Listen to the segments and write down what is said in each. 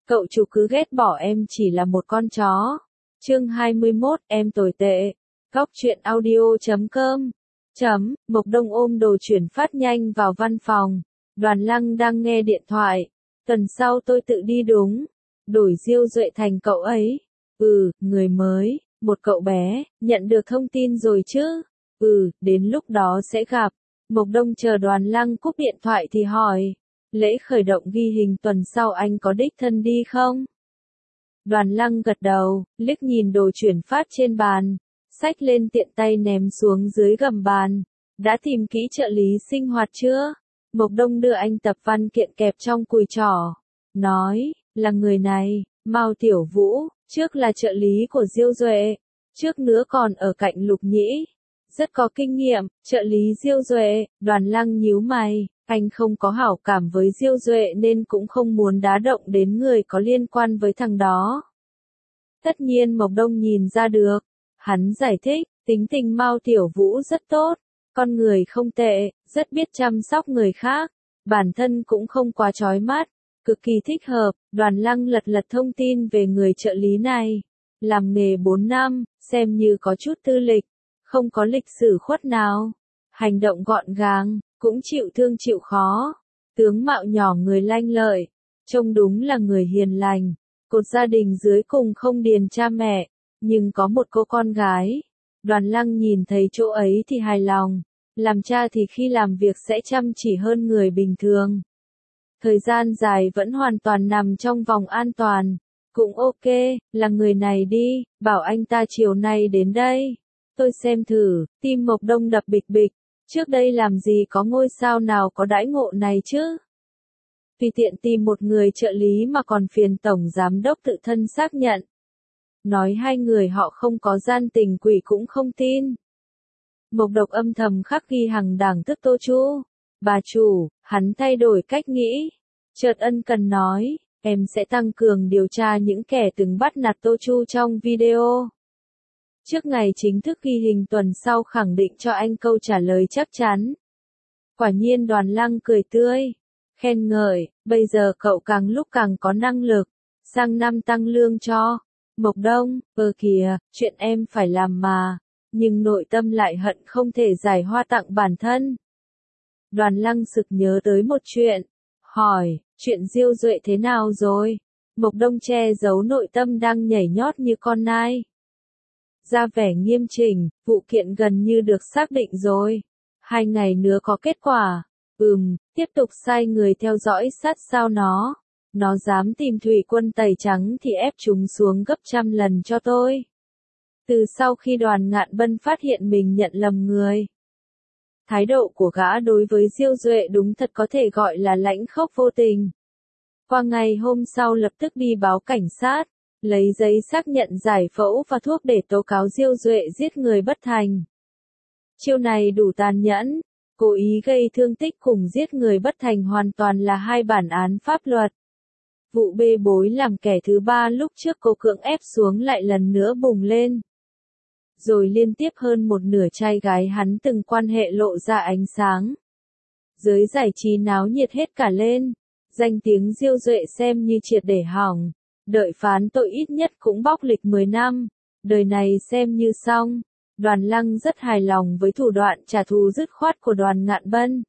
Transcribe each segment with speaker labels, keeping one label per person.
Speaker 1: Cậu chủ cứ ghét bỏ em chỉ là một con chó. Chương 21, em tồi tệ. Góc truyện audio.com. Mộc Đông ôm đồ chuyển phát nhanh vào văn phòng. Đoàn Lăng đang nghe điện thoại. Tuần sau tôi tự đi đúng. Đổi Diêu Duệ thành cậu ấy. Người mới, một cậu bé, nhận được thông tin rồi chứ? Đến lúc đó sẽ gặp. Mộc Đông chờ Đoàn Lăng cúp điện thoại thì hỏi. Lễ khởi động ghi hình tuần sau anh có đích thân đi không? Đoàn Lăng gật đầu, liếc nhìn đồ chuyển phát trên bàn, xách lên tiện tay ném xuống dưới gầm bàn. Đã tìm kỹ trợ lý sinh hoạt chưa? Mộc Đông đưa anh tập văn kiện kẹp trong cùi trỏ. Nói, là người này, Mao Tiểu Vũ, trước là trợ lý của Diêu Duệ, trước nữa còn ở cạnh Lục Nhĩ. Rất có kinh nghiệm, trợ lý Diêu Duệ. Đoàn Lăng nhíu mày, anh không có hảo cảm với Diêu Duệ nên cũng không muốn đá động đến người có liên quan với thằng đó. Tất nhiên Mộc Đông nhìn ra được. Hắn giải thích, tính tình Mao Tiểu Vũ rất tốt, con người không tệ, rất biết chăm sóc người khác, bản thân cũng không quá chói mắt, cực kỳ thích hợp. Đoàn Lăng lật thông tin về người trợ lý này. Làm nghề 4 năm, xem như có chút tư lịch, không có lịch sử khuất nào. Hành động gọn gàng, cũng chịu thương chịu khó. Tướng mạo nhỏ người lanh lợi, trông đúng là người hiền lành. Cột gia đình dưới cùng không điền cha mẹ, nhưng có một cô con gái. Đoàn Lăng nhìn thấy chỗ ấy thì hài lòng. Làm cha thì khi làm việc sẽ chăm chỉ hơn người bình thường. Thời gian dài vẫn hoàn toàn nằm trong vòng an toàn. Cũng ok, là người này đi, bảo anh ta chiều nay đến đây. Tôi xem thử, tim Mộc Đông đập bịch bịch. Trước đây làm gì có ngôi sao nào có đãi ngộ này chứ? Tùy tiện tìm một người trợ lý mà còn phiền tổng giám đốc tự thân xác nhận. Nói hai người họ không có gian tình quỷ cũng không tin. Mộc Độc âm thầm khắc ghi hằng đảng tức Tô Chu. Bà chủ, hắn thay đổi cách nghĩ. Chợt ân cần nói, em sẽ tăng cường điều tra những kẻ từng bắt nạt Tô Chu trong video. Trước ngày chính thức ghi hình tuần sau khẳng định cho anh câu trả lời chắc chắn. Quả nhiên Đoàn Lăng cười tươi, khen ngợi, bây giờ cậu càng lúc càng có năng lực, sang năm tăng lương cho. Mộc Đông, kìa, chuyện em phải làm mà, nhưng nội tâm lại hận không thể giải hoa tặng bản thân. Đoàn Lăng sực nhớ tới một chuyện, hỏi, chuyện Diêu Duệ thế nào rồi? Mộc Đông che giấu nội tâm đang nhảy nhót như con nai. Ra vẻ nghiêm chỉnh, vụ kiện gần như được xác định rồi. 2 ngày nữa có kết quả. Tiếp tục sai người theo dõi sát sao nó. Nó dám tìm thủy quân tẩy trắng thì ép chúng xuống gấp 100 lần cho tôi. Từ sau khi Đoàn Ngạn Bân phát hiện mình nhận lầm người, thái độ của gã đối với Diêu Duệ đúng thật có thể gọi là lãnh khốc vô tình. Qua ngày hôm sau lập tức đi báo cảnh sát, lấy giấy xác nhận giải phẫu và thuốc để tố cáo Diêu Duệ giết người bất thành. Chiêu này đủ tàn nhẫn, cố ý gây thương tích cùng giết người bất thành hoàn toàn là hai bản án pháp luật. Vụ bê bối làm kẻ thứ ba lúc trước cô cưỡng ép xuống lại lần nữa bùng lên. Rồi liên tiếp hơn một nửa trai gái hắn từng quan hệ lộ ra ánh sáng. Giới giải trí náo nhiệt hết cả lên, danh tiếng Diêu Duệ xem như triệt để hỏng. Đợi phán tội ít nhất cũng bóc lịch 10 năm, đời này xem như xong. Đoàn Lăng rất hài lòng với thủ đoạn trả thù dứt khoát của Đoàn Ngạn Bân.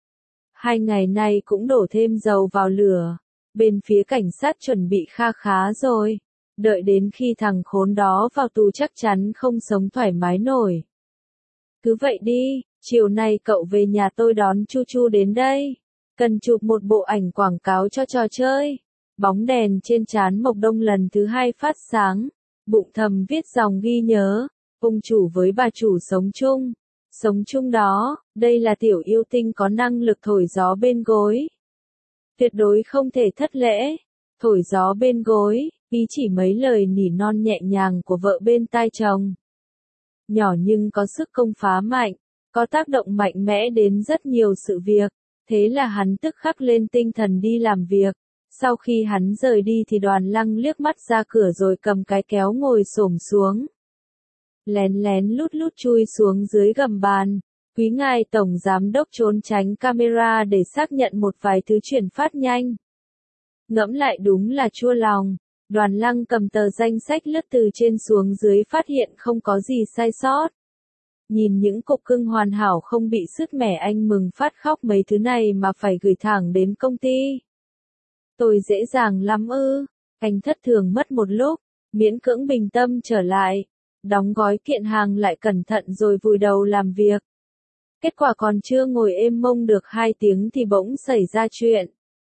Speaker 1: 2 ngày nay cũng đổ thêm dầu vào lửa, bên phía cảnh sát chuẩn bị kha khá rồi. Đợi đến khi thằng khốn đó vào tù chắc chắn không sống thoải mái nổi. Cứ vậy đi, chiều nay cậu về nhà tôi đón Chu Chu đến đây. Cần chụp một bộ ảnh quảng cáo cho trò chơi. Bóng đèn trên trán Mộc Đông lần thứ 2 phát sáng, bụng thầm viết dòng ghi nhớ, ông chủ với bà chủ sống chung. Sống chung đó, đây là tiểu yêu tinh có năng lực thổi gió bên gối. Tuyệt đối không thể thất lễ. Thổi gió bên gối, ý chỉ mấy lời nỉ non nhẹ nhàng của vợ bên tai chồng. Nhỏ nhưng có sức công phá mạnh, có tác động mạnh mẽ đến rất nhiều sự việc, thế là hắn tức khắc lên tinh thần đi làm việc. Sau khi hắn rời đi thì Đoàn Lăng liếc mắt ra cửa rồi cầm cái kéo ngồi xổm xuống. Lén lén lút lút chui xuống dưới gầm bàn. Quý ngài tổng giám đốc trốn tránh camera để xác nhận một vài thứ chuyển phát nhanh. Ngẫm lại đúng là chua lòng. Đoàn Lăng cầm tờ danh sách lướt từ trên xuống dưới phát hiện không có gì sai sót. Nhìn những cục cưng hoàn hảo không bị sứt mẻ anh mừng phát khóc mấy thứ này mà phải gửi thẳng đến công ty. Tôi dễ dàng lắm ư, anh thất thường mất một lúc, miễn cưỡng bình tâm trở lại, đóng gói kiện hàng lại cẩn thận rồi vùi đầu làm việc. Kết quả còn chưa ngồi êm mông được 2 tiếng thì bỗng xảy ra chuyện.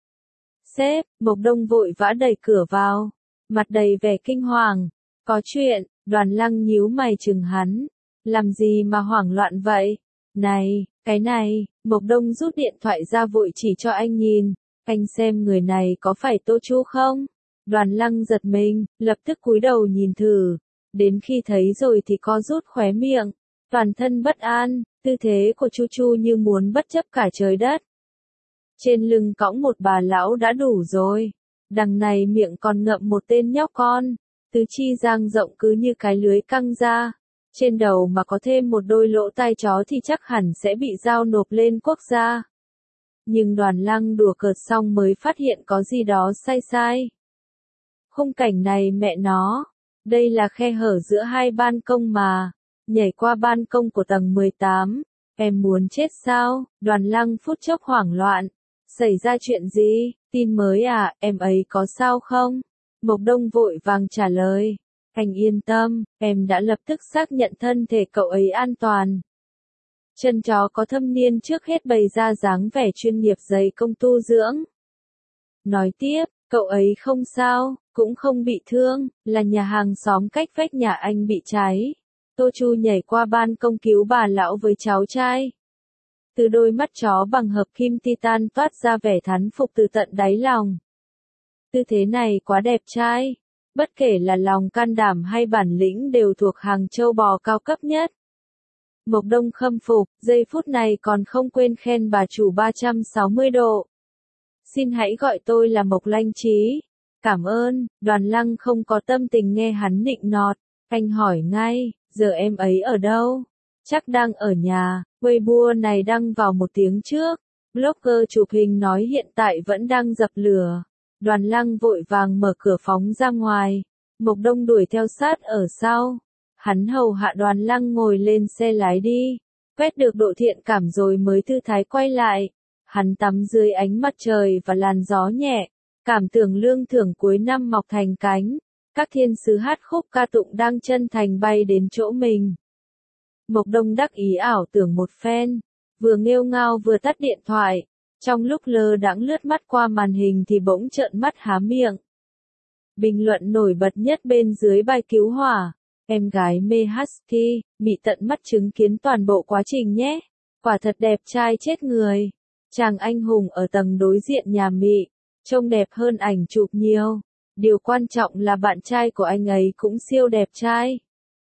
Speaker 1: Sếp, Mộc Đông vội vã đẩy cửa vào, mặt đầy vẻ kinh hoàng. Có chuyện, Đoàn Lăng nhíu mày chừng hắn. Làm gì mà hoảng loạn vậy? Này, cái này, Mộc Đông rút điện thoại ra vội chỉ cho anh nhìn. Anh xem người này có phải Tô Chu không? Đoàn Lăng giật mình, lập tức cúi đầu nhìn thử. Đến khi thấy rồi thì co rút khóe miệng. Toàn thân bất an, tư thế của Chu Chu như muốn bất chấp cả trời đất. Trên lưng cõng một bà lão đã đủ rồi. Đằng này miệng còn ngậm một tên nhóc con. Tứ chi dang rộng cứ như cái lưới căng ra. Trên đầu mà có thêm một đôi lỗ tai chó thì chắc hẳn sẽ bị giao nộp lên quốc gia. Nhưng Đoàn Lăng đùa cợt xong mới phát hiện có gì đó sai sai. Khung cảnh này mẹ nó. Đây là khe hở giữa 2 ban công mà. Nhảy qua ban công của tầng 18. Em muốn chết sao? Đoàn Lăng phút chốc hoảng loạn. Xảy ra chuyện gì? Tin mới à, em ấy có sao không? Mộc Đông vội vàng trả lời. Anh yên tâm, em đã lập tức xác nhận thân thể cậu ấy an toàn. Chân chó có thâm niên trước hết bày ra dáng vẻ chuyên nghiệp dày công tu dưỡng. Nói tiếp, cậu ấy không sao, cũng không bị thương, là nhà hàng xóm cách vách nhà anh bị cháy. Tô Chu nhảy qua ban công cứu bà lão với cháu trai. Từ đôi mắt chó bằng hợp kim titan toát ra vẻ thán phục từ tận đáy lòng. Tư thế này quá đẹp trai. Bất kể là lòng can đảm hay bản lĩnh đều thuộc hàng châu bò cao cấp nhất. Mộc Đông khâm phục, giây phút này còn không quên khen bà chủ 360 độ. Xin hãy gọi tôi là Mộc Lanh Trí. Cảm ơn, Đoàn Lăng không có tâm tình nghe hắn nịnh nọt. Anh hỏi ngay, giờ em ấy ở đâu? Chắc đang ở nhà, Weibo này đăng vào 1 tiếng trước. Blogger chụp hình nói hiện tại vẫn đang dập lửa. Đoàn Lăng vội vàng mở cửa phóng ra ngoài. Mộc Đông đuổi theo sát ở sau. Hắn hầu hạ Đoàn Lăng ngồi lên xe lái đi. Quét được độ thiện cảm rồi mới thư thái quay lại. Hắn tắm dưới ánh mặt trời và làn gió nhẹ. Cảm tưởng lương thưởng cuối năm mọc thành cánh. Các thiên sứ hát khúc ca tụng đang chân thành bay đến chỗ mình. Mộc Đông đắc ý ảo tưởng một phen. Vừa nghêu ngao vừa tắt điện thoại. Trong lúc lơ đãng lướt mắt qua màn hình thì bỗng trợn mắt há miệng. Bình luận nổi bật nhất bên dưới bài cứu hỏa. Em gái mê Husky, bị tận mắt chứng kiến toàn bộ quá trình nhé. Quả thật đẹp trai chết người. Chàng anh hùng ở tầng đối diện nhà Mị, trông đẹp hơn ảnh chụp nhiều. Điều quan trọng là bạn trai của anh ấy cũng siêu đẹp trai.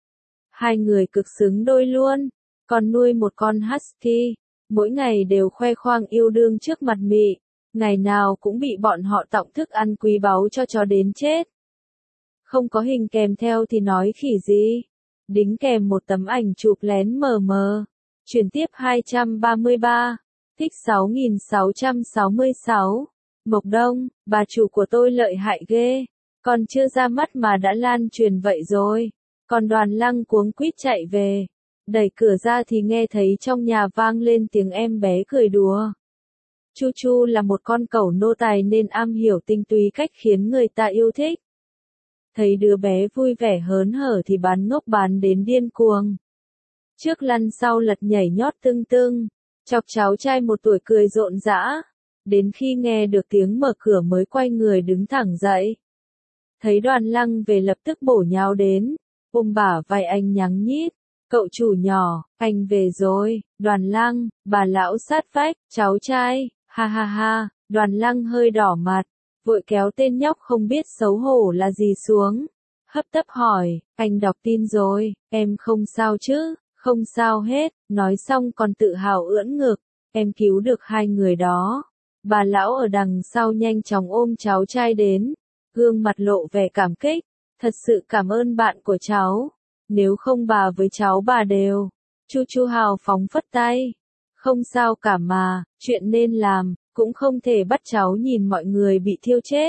Speaker 1: 2 người cực xứng đôi luôn. Còn nuôi một con Husky. Mỗi ngày đều khoe khoang yêu đương trước mặt Mị. Ngày nào cũng bị bọn họ tọng thức ăn quý báu cho chó đến chết. Không có hình kèm theo thì nói khỉ gì. Đính kèm một tấm ảnh chụp lén mờ mờ. Chuyển tiếp 233. Thích 6666. Mộc Đông, bà chủ của tôi lợi hại ghê. Còn chưa ra mắt mà đã lan truyền vậy rồi. Còn Đoàn Lăng cuống quýt chạy về. Đẩy cửa ra thì nghe thấy trong nhà vang lên tiếng em bé cười đùa. Chu Chu là một con cẩu nô tài nên am hiểu tinh túy cách khiến người ta yêu thích. Thấy đứa bé vui vẻ hớn hở thì bán ngốc bán đến điên cuồng. Trước lăn sau lật nhảy nhót tưng tưng, chọc cháu trai 1 tuổi cười rộn rã. Đến khi nghe được tiếng mở cửa mới quay người đứng thẳng dậy. Thấy Đoàn Lăng về lập tức bổ nhào đến, ôm bả vai anh nhắng nhít. Cậu chủ nhỏ, anh về rồi. Đoàn Lăng, bà lão sát vách, cháu trai, ha ha ha. Đoàn Lăng hơi đỏ mặt, vội kéo tên nhóc không biết xấu hổ là gì xuống. Hấp tấp hỏi, anh đọc tin rồi, em không sao chứ? Không sao hết, nói xong còn tự hào ưỡn ngực. Em cứu được 2 người đó. Bà lão ở đằng sau nhanh chóng ôm cháu trai đến. Gương mặt lộ vẻ cảm kích. Thật sự cảm ơn bạn của cháu. Nếu không bà với cháu bà đều. Chu Chu hào phóng phất tay. Không sao cả mà, chuyện nên làm, cũng không thể bắt cháu nhìn mọi người bị thiêu chết.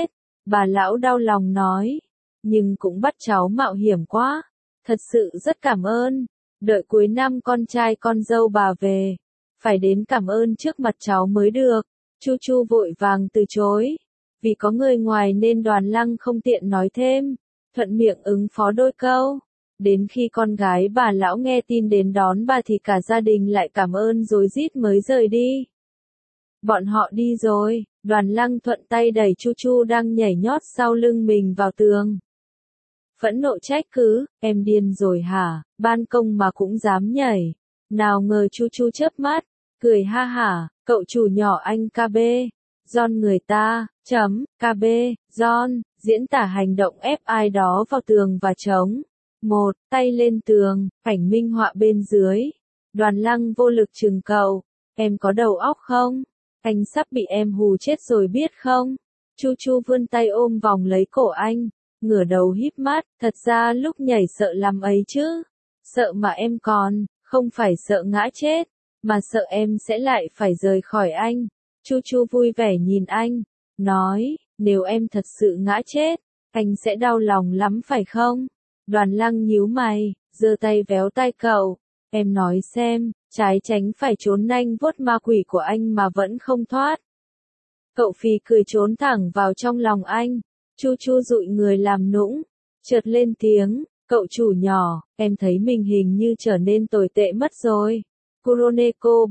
Speaker 1: Bà lão đau lòng nói. Nhưng cũng bắt cháu mạo hiểm quá. Thật sự rất cảm ơn. Đợi cuối năm con trai con dâu bà về. Phải đến cảm ơn trước mặt cháu mới được. Chu Chu vội vàng từ chối. Vì có người ngoài nên Đoàn Lăng không tiện nói thêm. Thuận miệng ứng phó đôi câu. Đến khi con gái bà lão nghe tin đến đón bà thì cả gia đình lại cảm ơn rối rít mới rời đi. Bọn họ đi rồi, Đoàn Lăng thuận tay đẩy Chu Chu đang nhảy nhót sau lưng mình vào tường. Phẫn nộ trách cứ, em điên rồi hả, ban công mà cũng dám nhảy. Nào ngờ Chu Chu chớp mắt, cười ha hả, cậu chủ nhỏ anh KB. John người ta, KB, John, diễn tả hành động ép ai đó vào tường và chống. Một, tay lên tường, ảnh minh họa bên dưới. Đoàn Lăng vô lực trừng cậu, em có đầu óc không? Anh sắp bị em hù chết rồi biết không? Chu Chu vươn tay ôm vòng lấy cổ anh, ngửa đầu híp mắt, thật ra lúc nhảy sợ lắm ấy chứ. Sợ mà em còn, không phải sợ ngã chết, mà sợ em sẽ lại phải rời khỏi anh. Chu Chu vui vẻ nhìn anh, nói, nếu em thật sự ngã chết, anh sẽ đau lòng lắm phải không? Đoàn Lăng nhíu mày, giơ tay véo tai cậu, em nói xem, trái tránh phải trốn nanh vuốt ma quỷ của anh mà vẫn không thoát. Cậu phì cười trốn thẳng vào trong lòng anh, Chu Chu dụi người làm nũng, chợt lên tiếng, cậu chủ nhỏ, em thấy mình hình như trở nên tồi tệ mất rồi. Kuroneko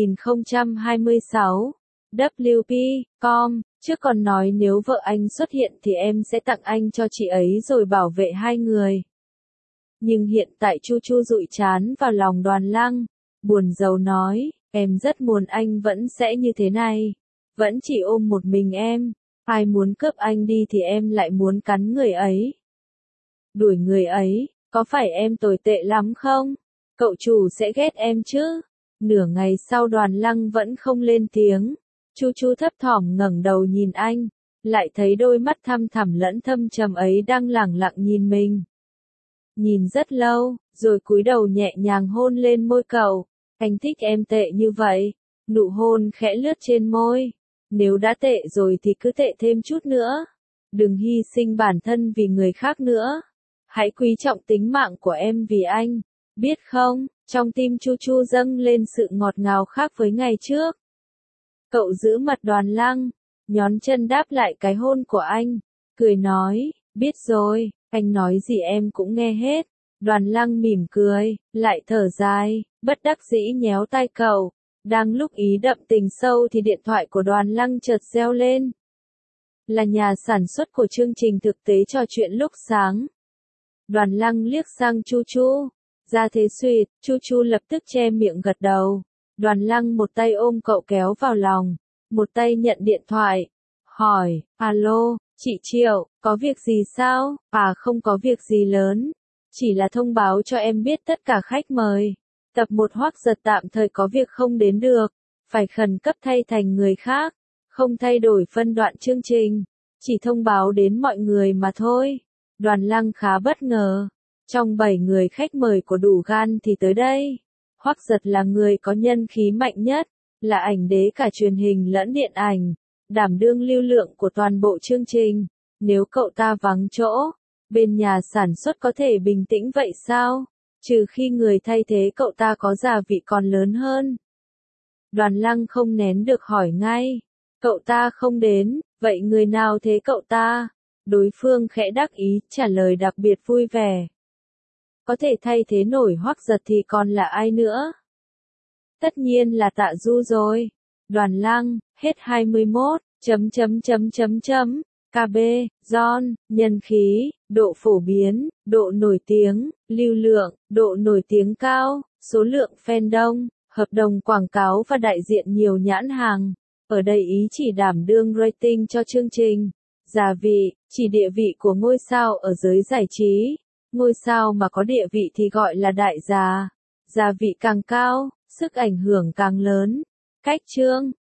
Speaker 1: 3026 WP.com, trước còn nói nếu vợ anh xuất hiện thì em sẽ tặng anh cho chị ấy rồi bảo vệ hai người. Nhưng hiện tại Chu Chu dụi chán vào lòng Đoàn Lăng, buồn rầu nói, em rất muốn anh vẫn sẽ như thế này, vẫn chỉ ôm một mình em, ai muốn cướp anh đi thì em lại muốn cắn người ấy. Đuổi người ấy, có phải em tồi tệ lắm không? Cậu chủ sẽ ghét em chứ? Nửa ngày sau Đoàn Lăng vẫn không lên tiếng, Chu Chu thấp thỏm ngẩng đầu nhìn anh, lại thấy đôi mắt thăm thẳm lẫn thâm trầm ấy đang lẳng lặng nhìn mình. Nhìn rất lâu, rồi cúi đầu nhẹ nhàng hôn lên môi cậu, anh thích em tệ như vậy, nụ hôn khẽ lướt trên môi, nếu đã tệ rồi thì cứ tệ thêm chút nữa, đừng hy sinh bản thân vì người khác nữa, hãy quý trọng tính mạng của em vì anh, biết không, trong tim Chu Chu dâng lên sự ngọt ngào khác với ngày trước. Cậu giữ mặt Đoàn Lăng, nhón chân đáp lại cái hôn của anh, cười nói, biết rồi. Anh nói gì em cũng nghe hết. Đoàn Lăng mỉm cười, lại thở dài, bất đắc dĩ nhéo tai cậu. Đang lúc ý đậm tình sâu thì điện thoại của Đoàn Lăng chợt reo lên. Là nhà sản xuất của chương trình thực tế trò chuyện lúc sáng. Đoàn Lăng liếc sang Chu Chu. Ra thế suyệt, Chu Chu lập tức che miệng gật đầu. Đoàn Lăng một tay ôm cậu kéo vào lòng, một tay nhận điện thoại. Hỏi, alo, chị Triệu, có việc gì sao? À không có việc gì lớn. Chỉ là thông báo cho em biết tất cả khách mời. Tập 1 Hoắc Giật tạm thời có việc không đến được. Phải khẩn cấp thay thành người khác. Không thay đổi phân đoạn chương trình. Chỉ thông báo đến mọi người mà thôi. Đoàn Lăng khá bất ngờ. Trong 7 người khách mời của đủ gan thì tới đây. Hoắc Giật là người có nhân khí mạnh nhất. Là ảnh đế cả truyền hình lẫn điện ảnh. Đảm đương lưu lượng của toàn bộ chương trình. Nếu cậu ta vắng chỗ, bên nhà sản xuất có thể bình tĩnh vậy sao? Trừ khi người thay thế cậu ta có gia vị còn lớn hơn. Đoàn Lăng không nén được hỏi ngay. Cậu ta không đến, vậy người nào thế cậu ta? Đối phương khẽ đắc ý, trả lời đặc biệt vui vẻ. Có thể thay thế nổi Hoắc Giật thì còn là ai nữa? Tất nhiên là Tạ Du rồi. Đoàn Lăng, hết 21, KB, John, nhân khí, độ phổ biến, độ nổi tiếng, lưu lượng, độ nổi tiếng cao, số lượng fan đông, hợp đồng quảng cáo và đại diện nhiều nhãn hàng. Ở đây ý chỉ đảm đương rating cho chương trình. Gia vị, chỉ địa vị của ngôi sao ở giới giải trí. Ngôi sao mà có địa vị thì gọi là đại gia. Gia vị càng cao, sức ảnh hưởng càng lớn. Cách chương